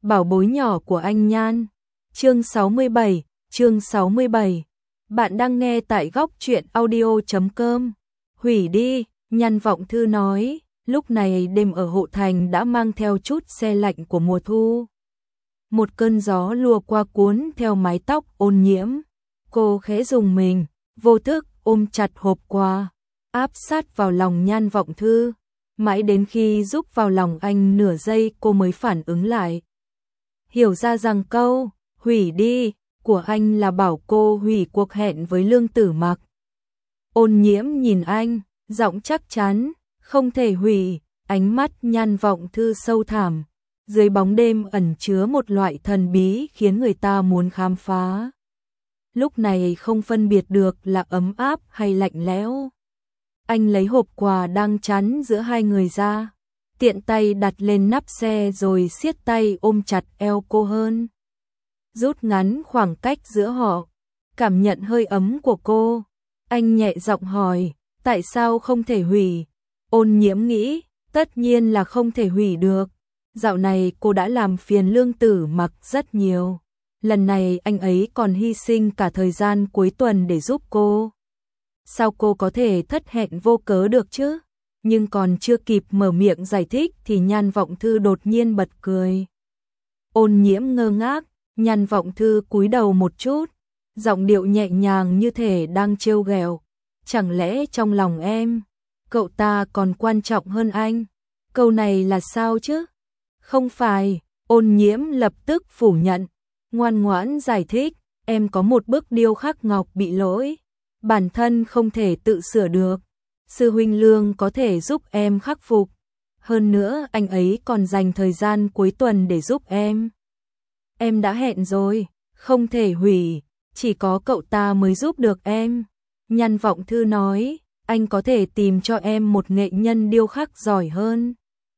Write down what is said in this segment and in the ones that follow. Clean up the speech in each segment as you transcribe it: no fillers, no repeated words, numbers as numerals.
bảo bối nhỏ của anh Nhan. Chương 67. Bạn đang nghe tại góc truyện audio.com. Hủy đi, Nhan Vọng Thư nói, lúc này đêm ở Hộ Thành đã mang theo chút se lạnh của mùa thu. Một cơn gió lùa qua cuốn theo mái tóc Ôn Nhiễm. Cô khẽ rùng mình, vô thức ôm chặt hộp quà, áp sát vào lòng Nhan Vọng Thư. Mãi đến khi rúc vào lòng anh nửa giây cô mới phản ứng lại. Hiểu ra rằng câu hủy đi của anh là bảo cô hủy cuộc hẹn với Lương Tử Mặc. Ôn Nhiễm nhìn anh, giọng chắc chắn, không thể hủy. Ánh mắt Nhan Vọng Thư sâu thẳm, dưới bóng đêm ẩn chứa một loại thần bí khiến người ta muốn khám phá. Lúc này không phân biệt được là ấm áp hay lạnh lẽo. Anh lấy hộp quà đang chắn giữa hai người ra, tiện tay đặt lên nắp xe rồi siết tay ôm chặt eo cô hơn. Rút ngắn khoảng cách giữa họ, cảm nhận hơi ấm của cô. Anh nhẹ giọng hỏi, tại sao không thể hủy? Ôn Nhiễm nghĩ, tất nhiên là không thể hủy được. Dạo này cô đã làm phiền Lương Tử Mặc rất nhiều. Lần này anh ấy còn hy sinh cả thời gian cuối tuần để giúp cô. Sao cô có thể thất hẹn vô cớ được chứ? Nhưng còn chưa kịp mở miệng giải thích thì Nhan Vọng Thư đột nhiên bật cười. Ôn Nhiễm ngơ ngác, Nhan Vọng Thư cúi đầu một chút, giọng điệu nhẹ nhàng như thể đang trêu ghẹo. Chẳng lẽ trong lòng em, cậu ta còn quan trọng hơn anh? Câu này là sao chứ? Không phải, Ôn Nhiễm lập tức phủ nhận, ngoan ngoãn giải thích, em có một bức điêu khắc ngọc bị lỗi, bản thân không thể tự sửa được. Sư huynh Lương có thể giúp em khắc phục. Hơn nữa anh ấy còn dành thời gian cuối tuần để giúp em. Em đã hẹn rồi, không thể hủy, chỉ có cậu ta mới giúp được em. Nhan Vọng Thư nói, anh có thể tìm cho em một nghệ nhân điêu khắc giỏi hơn.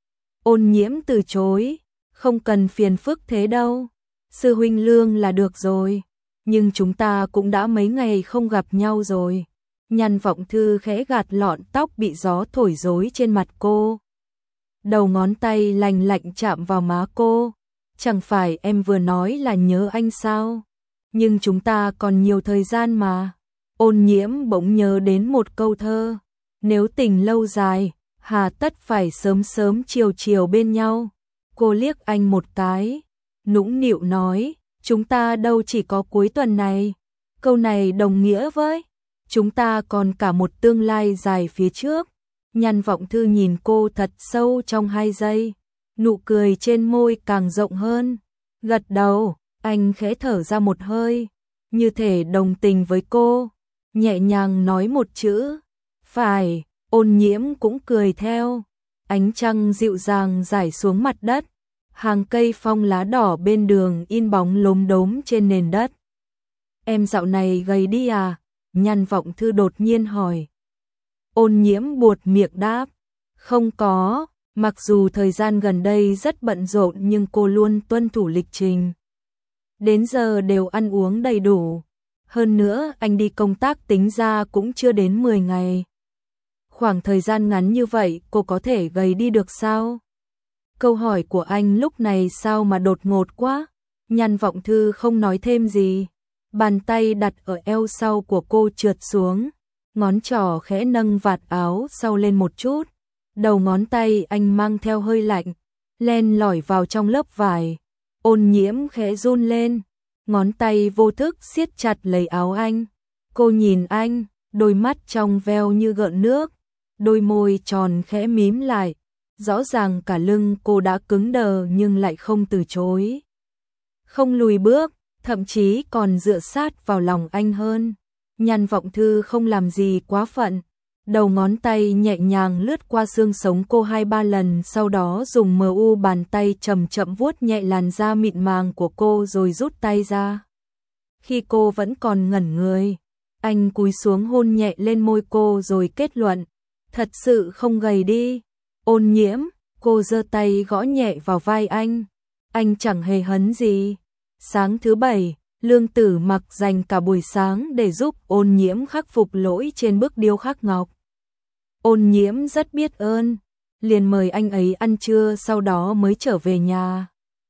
Ôn Nhiễm từ chối, không cần phiền phức thế đâu. Sư huynh Lương là được rồi, nhưng chúng ta cũng đã mấy ngày không gặp nhau rồi. Nhan Vọng Thư khẽ gạt lọn tóc bị gió thổi rối trên mặt cô. Đầu ngón tay lành lạnh chạm vào má cô. Chẳng phải em vừa nói là nhớ anh sao? Nhưng chúng ta còn nhiều thời gian mà. Ôn Nhiễm bỗng nhớ đến một câu thơ. Nếu tình lâu dài, hà tất phải sớm sớm chiều chiều bên nhau. Cô liếc anh một cái, nũng nịu nói, chúng ta đâu chỉ có cuối tuần này. Câu này đồng nghĩa với chúng ta còn cả một tương lai dài phía trước. Nhan Vọng Thư nhìn cô thật sâu trong 2 giây, nụ cười trên môi càng rộng hơn. Gật đầu, anh khẽ thở ra một hơi, như thể đồng tình với cô, nhẹ nhàng nói một chữ, phải. Ôn Nhiễm cũng cười theo. Ánh trăng dịu dàng rải xuống mặt đất, hàng cây phong lá đỏ bên đường in bóng lốm đốm trên nền đất. Em dạo này gầy đi à? Nhan Vọng Thư đột nhiên hỏi. Ôn Nhiễm buột miệng đáp, không có, mặc dù thời gian gần đây rất bận rộn nhưng cô luôn tuân thủ lịch trình. Đến giờ đều ăn uống đầy đủ. Hơn nữa anh đi công tác tính ra cũng chưa đến 10 ngày. Khoảng thời gian ngắn như vậy cô có thể gầy đi được sao? Câu hỏi của anh lúc này sao mà đột ngột quá? Nhan Vọng Thư không nói thêm gì. Bàn tay đặt ở eo sau của cô trượt xuống, ngón trỏ khẽ nâng vạt áo sau lên một chút. Đầu ngón tay anh mang theo hơi lạnh, len lỏi vào trong lớp vải. Ôn Nhiễm khẽ run lên, ngón tay vô thức siết chặt lấy áo anh. Cô nhìn anh, đôi mắt trong veo như gợn nước, đôi môi tròn khẽ mím lại. Rõ ràng cả lưng cô đã cứng đờ nhưng lại không từ chối, không lùi bước, thậm chí còn dựa sát vào lòng anh hơn. Nhan Vọng Thư không làm gì quá phận, đầu ngón tay nhẹ nhàng lướt qua xương sống cô 2-3 lần, sau đó dùng mu bàn tay chậm chậm vuốt nhẹ làn da mịn màng của cô rồi rút tay ra. Khi cô vẫn còn ngẩn người, anh cúi xuống hôn nhẹ lên môi cô rồi kết luận, thật sự không gầy đi. Ôn Nhiễm, cô giơ tay gõ nhẹ vào vai anh chẳng hề hấn gì. Sáng thứ Bảy, Lương Tử Mặc dành cả buổi sáng để giúp Ôn Nhiễm khắc phục lỗi trên bức điêu khắc ngọc. Ôn Nhiễm rất biết ơn, liền mời anh ấy ăn trưa sau đó mới trở về nhà.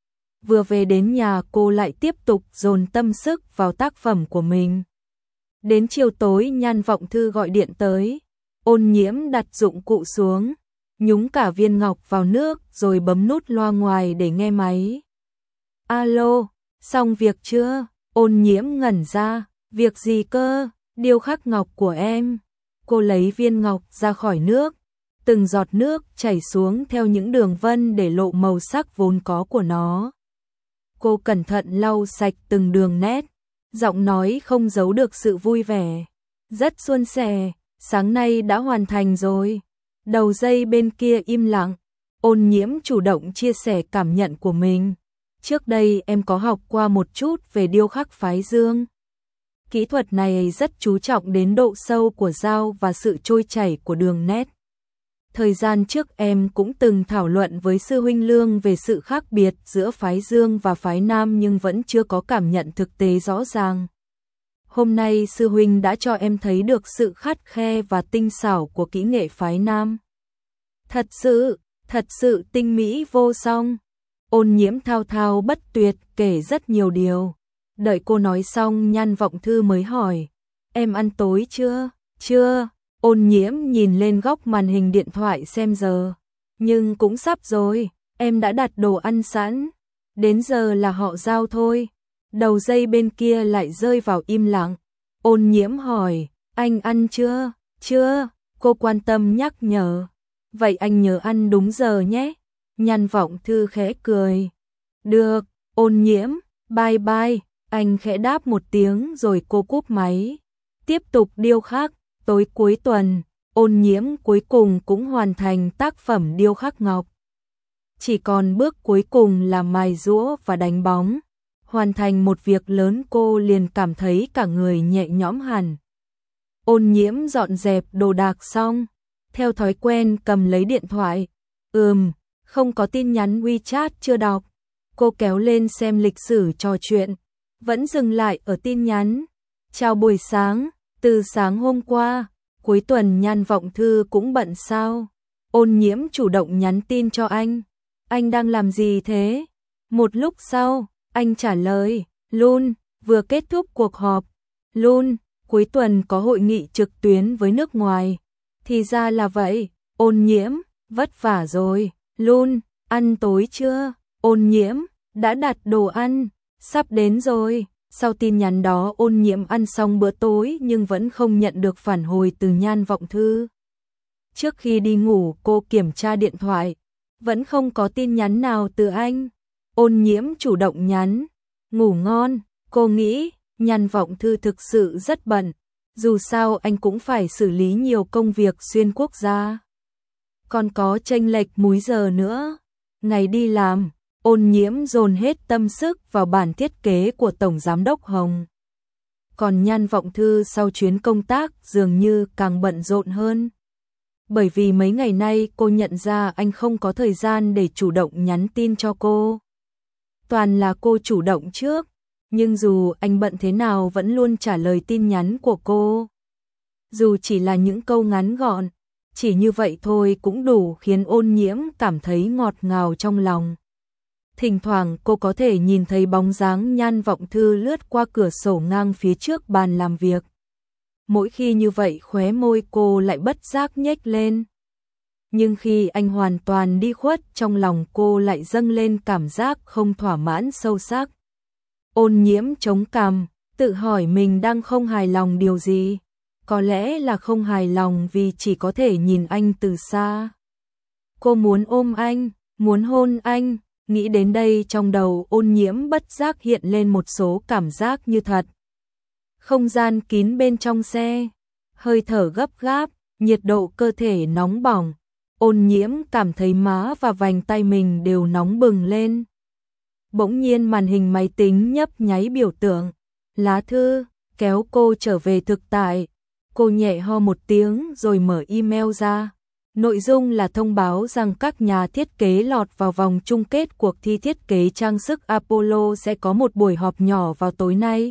Vừa về đến nhà cô lại tiếp tục dồn tâm sức vào tác phẩm của mình. Đến chiều tối Nhan Vọng Thư gọi điện tới, Ôn Nhiễm đặt dụng cụ xuống, nhúng cả viên ngọc vào nước rồi bấm nút loa ngoài để nghe máy. Alo, xong việc chưa? Ôn Nhiễm ngẩn ra, việc gì cơ? Điêu khắc ngọc của em. Cô lấy viên ngọc ra khỏi nước, từng giọt nước chảy xuống theo những đường vân để lộ màu sắc vốn có của nó. Cô cẩn thận lau sạch từng đường nét, giọng nói không giấu được sự vui vẻ. Rất suôn sẻ, sáng nay đã hoàn thành rồi. Đầu dây bên kia im lặng, Ôn Nhiễm chủ động chia sẻ cảm nhận của mình. Trước đây em có học qua một chút về điêu khắc phái dương. Kỹ thuật này rất chú trọng đến độ sâu của dao và sự trôi chảy của đường nét. Thời gian trước em cũng từng thảo luận với sư huynh Lương về sự khác biệt giữa phái dương và phái nam nhưng vẫn chưa có cảm nhận thực tế rõ ràng. Hôm nay sư huynh đã cho em thấy được sự khắt khe và tinh xảo của kỹ nghệ phái nam. Thật sự tinh mỹ vô song. Ôn Nhiễm thao thao bất tuyệt kể rất nhiều điều. Đợi cô nói xong Nhan Vọng Thư mới hỏi, em ăn tối chưa? Chưa. Ôn Nhiễm nhìn lên góc màn hình điện thoại xem giờ. Nhưng cũng sắp rồi, em đã đặt đồ ăn sẵn. Đến giờ là họ giao thôi. Đầu dây bên kia lại rơi vào im lặng. Ôn Nhiễm hỏi, anh ăn chưa? Chưa. Cô quan tâm nhắc nhở. Vậy anh nhớ ăn đúng giờ nhé. Nhan Vọng Thư khẽ cười. Được. Ôn Nhiễm, bye bye. Anh khẽ đáp một tiếng rồi cô cúp máy. Tiếp tục điêu khắc. Tối cuối tuần, Ôn Nhiễm cuối cùng cũng hoàn thành tác phẩm điêu khắc ngọc. Chỉ còn bước cuối cùng là mài giũa và đánh bóng. Hoàn thành một việc lớn cô liền cảm thấy cả người nhẹ nhõm hẳn. Ôn Nhiễm dọn dẹp đồ đạc xong, theo thói quen cầm lấy điện thoại. Không có tin nhắn WeChat chưa đọc. Cô kéo lên xem lịch sử trò chuyện, vẫn dừng lại ở tin nhắn. Chào buổi sáng, từ sáng hôm qua, cuối tuần Nhan Vọng Thư cũng bận sao? Ôn Nhiễm chủ động nhắn tin cho anh. Anh đang làm gì thế? Một lúc sau, anh trả lời, Lun, vừa kết thúc cuộc họp. Lun, cuối tuần có hội nghị trực tuyến với nước ngoài. Thì ra là vậy. Ôn Nhiễm, vất vả rồi. Lun, ăn tối chưa? Ôn Nhiễm, đã đặt đồ ăn, sắp đến rồi. Sau tin nhắn đó Ôn Nhiễm ăn xong bữa tối nhưng vẫn không nhận được phản hồi từ Nhan Vọng Thư. Trước khi đi ngủ cô kiểm tra điện thoại, vẫn không có tin nhắn nào từ anh. Ôn Nhiễm chủ động nhắn, ngủ ngon. Cô nghĩ Nhan Vọng Thư thực sự rất bận, dù sao anh cũng phải xử lý nhiều công việc xuyên quốc gia. Còn có chênh lệch múi giờ nữa. Ngày đi làm, Ôn Nhiễm dồn hết tâm sức vào bản thiết kế của Tổng Giám đốc Hồng. Còn Nhan Vọng Thư sau chuyến công tác dường như càng bận rộn hơn. Bởi vì mấy ngày nay cô nhận ra anh không có thời gian để chủ động nhắn tin cho cô. Toàn là cô chủ động trước, nhưng dù anh bận thế nào vẫn luôn trả lời tin nhắn của cô. Dù chỉ là những câu ngắn gọn, chỉ như vậy thôi cũng đủ khiến Ôn Nhiễm cảm thấy ngọt ngào trong lòng. Thỉnh thoảng cô có thể nhìn thấy bóng dáng Nhan Vọng Thư lướt qua cửa sổ ngang phía trước bàn làm việc. Mỗi khi như vậy khóe môi cô lại bất giác nhếch lên. Nhưng khi anh hoàn toàn đi khuất trong lòng cô lại dâng lên cảm giác không thỏa mãn sâu sắc. Ôn Nhiễm chống cằm, tự hỏi mình đang không hài lòng điều gì. Có lẽ là không hài lòng vì chỉ có thể nhìn anh từ xa. Cô muốn ôm anh, muốn hôn anh. Nghĩ đến đây trong đầu Ôn Nhiễm bất giác hiện lên một số cảm giác như thật. Không gian kín bên trong xe, hơi thở gấp gáp, nhiệt độ cơ thể nóng bỏng. Ôn Nhiễm cảm thấy má và vành tay mình đều nóng bừng lên. Bỗng nhiên màn hình máy tính nhấp nháy biểu tượng lá thư, kéo cô trở về thực tại. Cô nhẹ ho một tiếng rồi mở email ra. Nội dung là thông báo rằng các nhà thiết kế lọt vào vòng chung kết cuộc thi thiết kế trang sức Apollo sẽ có một buổi họp nhỏ vào tối nay.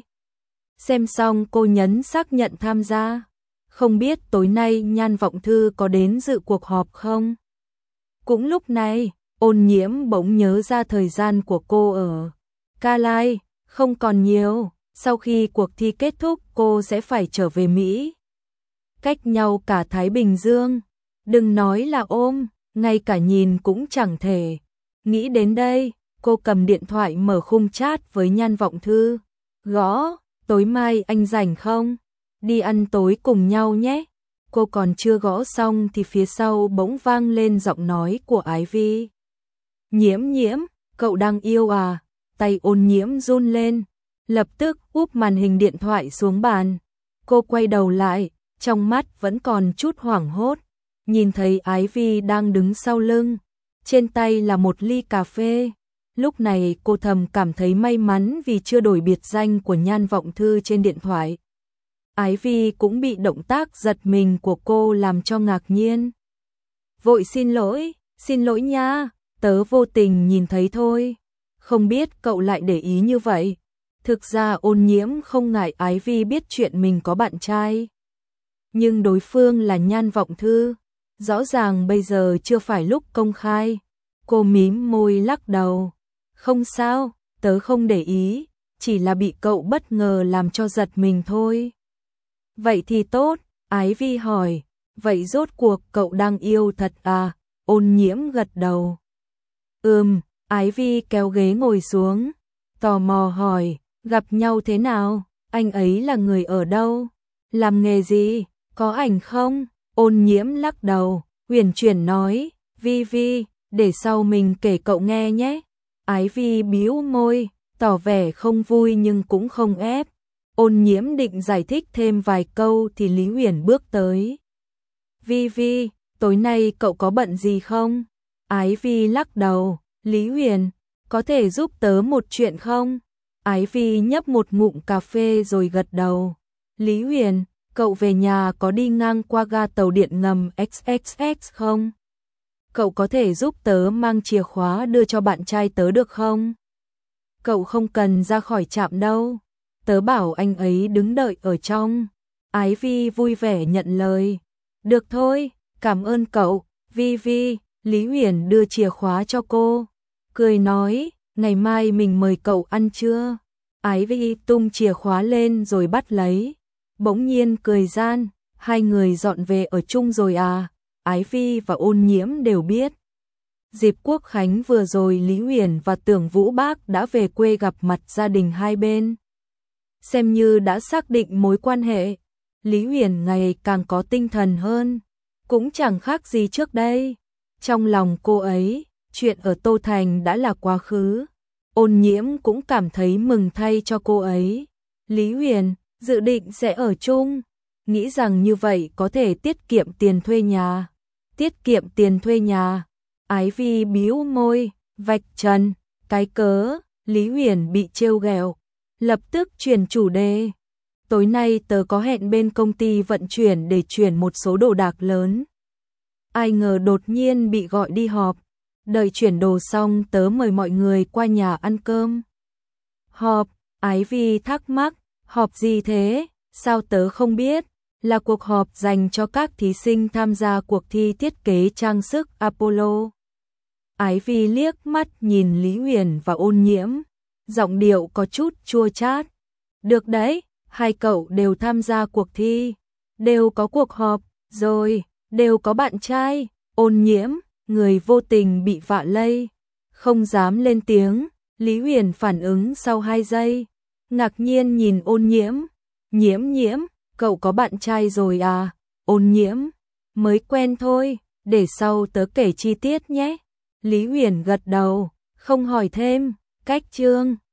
Xem xong cô nhấn xác nhận tham gia. Không biết tối nay Nhan Vọng Thư có đến dự cuộc họp không? Cũng lúc này, Ôn Nhiễm bỗng nhớ ra thời gian của cô ở Ca Lai không còn nhiều, sau khi cuộc thi kết thúc cô sẽ phải trở về Mỹ. Cách nhau cả Thái Bình Dương, đừng nói là ôm, ngay cả nhìn cũng chẳng thể. Nghĩ đến đây, cô cầm điện thoại mở khung chat với Nhan Vọng Thư, gõ, tối mai anh rảnh không? Đi ăn tối cùng nhau nhé. Cô còn chưa gõ xong thì phía sau bỗng vang lên giọng nói của Ái Vi. Nhiễm Nhiễm, cậu đang yêu à? Tay Ôn Nhiễm run lên, lập tức úp màn hình điện thoại xuống bàn. Cô quay đầu lại, trong mắt vẫn còn chút hoảng hốt, nhìn thấy Ái Vi đang đứng sau lưng, trên tay là một ly cà phê. Lúc này cô thầm cảm thấy may mắn vì chưa đổi biệt danh của Nhan Vọng Thư trên điện thoại. Ái Vi cũng bị động tác giật mình của cô làm cho ngạc nhiên. Vội xin lỗi nha, tớ vô tình nhìn thấy thôi. Không biết cậu lại để ý như vậy. Thực ra Ôn Nhiễm không ngại Ái Vi biết chuyện mình có bạn trai. Nhưng đối phương là Nhan Vọng Thư, rõ ràng bây giờ chưa phải lúc công khai. Cô mím môi lắc đầu. Không sao, tớ không để ý, chỉ là bị cậu bất ngờ làm cho giật mình thôi. Vậy thì tốt, Ái Vi hỏi, vậy rốt cuộc cậu đang yêu thật à? Ôn Nhiễm gật đầu. Ái Vi kéo ghế ngồi xuống, tò mò hỏi, gặp nhau thế nào? Anh ấy là người ở đâu? Làm nghề gì? Có ảnh không? Ôn Nhiễm lắc đầu, uyển chuyển nói, Vi, để sau mình kể cậu nghe nhé. Ái Vi bĩu môi, tỏ vẻ không vui nhưng cũng không ép. Ôn Nhiễm định giải thích thêm vài câu thì Lý Uyển bước tới. Vi, tối nay cậu có bận gì không? Ái Vi lắc đầu, Lý Uyển, có thể giúp tớ một chuyện không? Ái Vi nhấp một ngụm cà phê rồi gật đầu. Lý Uyển, cậu về nhà có đi ngang qua ga tàu điện ngầm XXX không? Cậu có thể giúp tớ mang chìa khóa đưa cho bạn trai tớ được không? Cậu không cần ra khỏi trạm đâu. Tớ bảo anh ấy đứng đợi ở trong. Ái Vi vui vẻ nhận lời. Được thôi, cảm ơn cậu, Vi. Lý Uyển đưa chìa khóa cho cô, cười nói, ngày mai mình mời cậu ăn trưa. Ái Vi tung chìa khóa lên rồi bắt lấy. Bỗng nhiên cười gian, hai người dọn về ở chung rồi à? Ái Vi và Ôn Nhiễm đều biết. Dịp Quốc Khánh vừa rồi Lý Uyển và Tưởng Vũ Bác đã về quê gặp mặt gia đình hai bên. Xem như đã xác định mối quan hệ. Lý Uyển ngày càng có tinh thần hơn, cũng chẳng khác gì trước đây. Trong lòng cô ấy, chuyện ở Tô Thành đã là quá khứ. Ôn Nhiễm cũng cảm thấy mừng thay cho cô ấy. Lý Uyển dự định sẽ ở chung, nghĩ rằng như vậy có thể tiết kiệm tiền thuê nhà. Tiết kiệm tiền thuê nhà. Ái Vi bĩu môi, vạch trần, cái cớ. Lý Uyển bị trêu ghẹo, lập tức chuyển chủ đề. Tối nay tớ có hẹn bên công ty vận chuyển để chuyển một số đồ đạc lớn. Ai ngờ đột nhiên bị gọi đi họp. Đợi chuyển đồ xong tớ mời mọi người qua nhà ăn cơm. Họp? Ái Vi thắc mắc, họp gì thế? Sao tớ không biết? Là cuộc họp dành cho các thí sinh tham gia cuộc thi thiết kế trang sức Apollo. Ái Vi liếc mắt nhìn Lý Uyển và Ôn Nhiễm, giọng điệu có chút chua chát. Được đấy, hai cậu đều tham gia cuộc thi, đều có cuộc họp, rồi, đều có bạn trai. Ôn Nhiễm, người vô tình bị vạ lây, không dám lên tiếng. Lý Uyển phản ứng sau 2 giây, ngạc nhiên nhìn Ôn Nhiễm. Nhiễm, cậu có bạn trai rồi à? Ôn Nhiễm, mới quen thôi, để sau tớ kể chi tiết nhé. Lý Uyển gật đầu, không hỏi thêm. Cách chương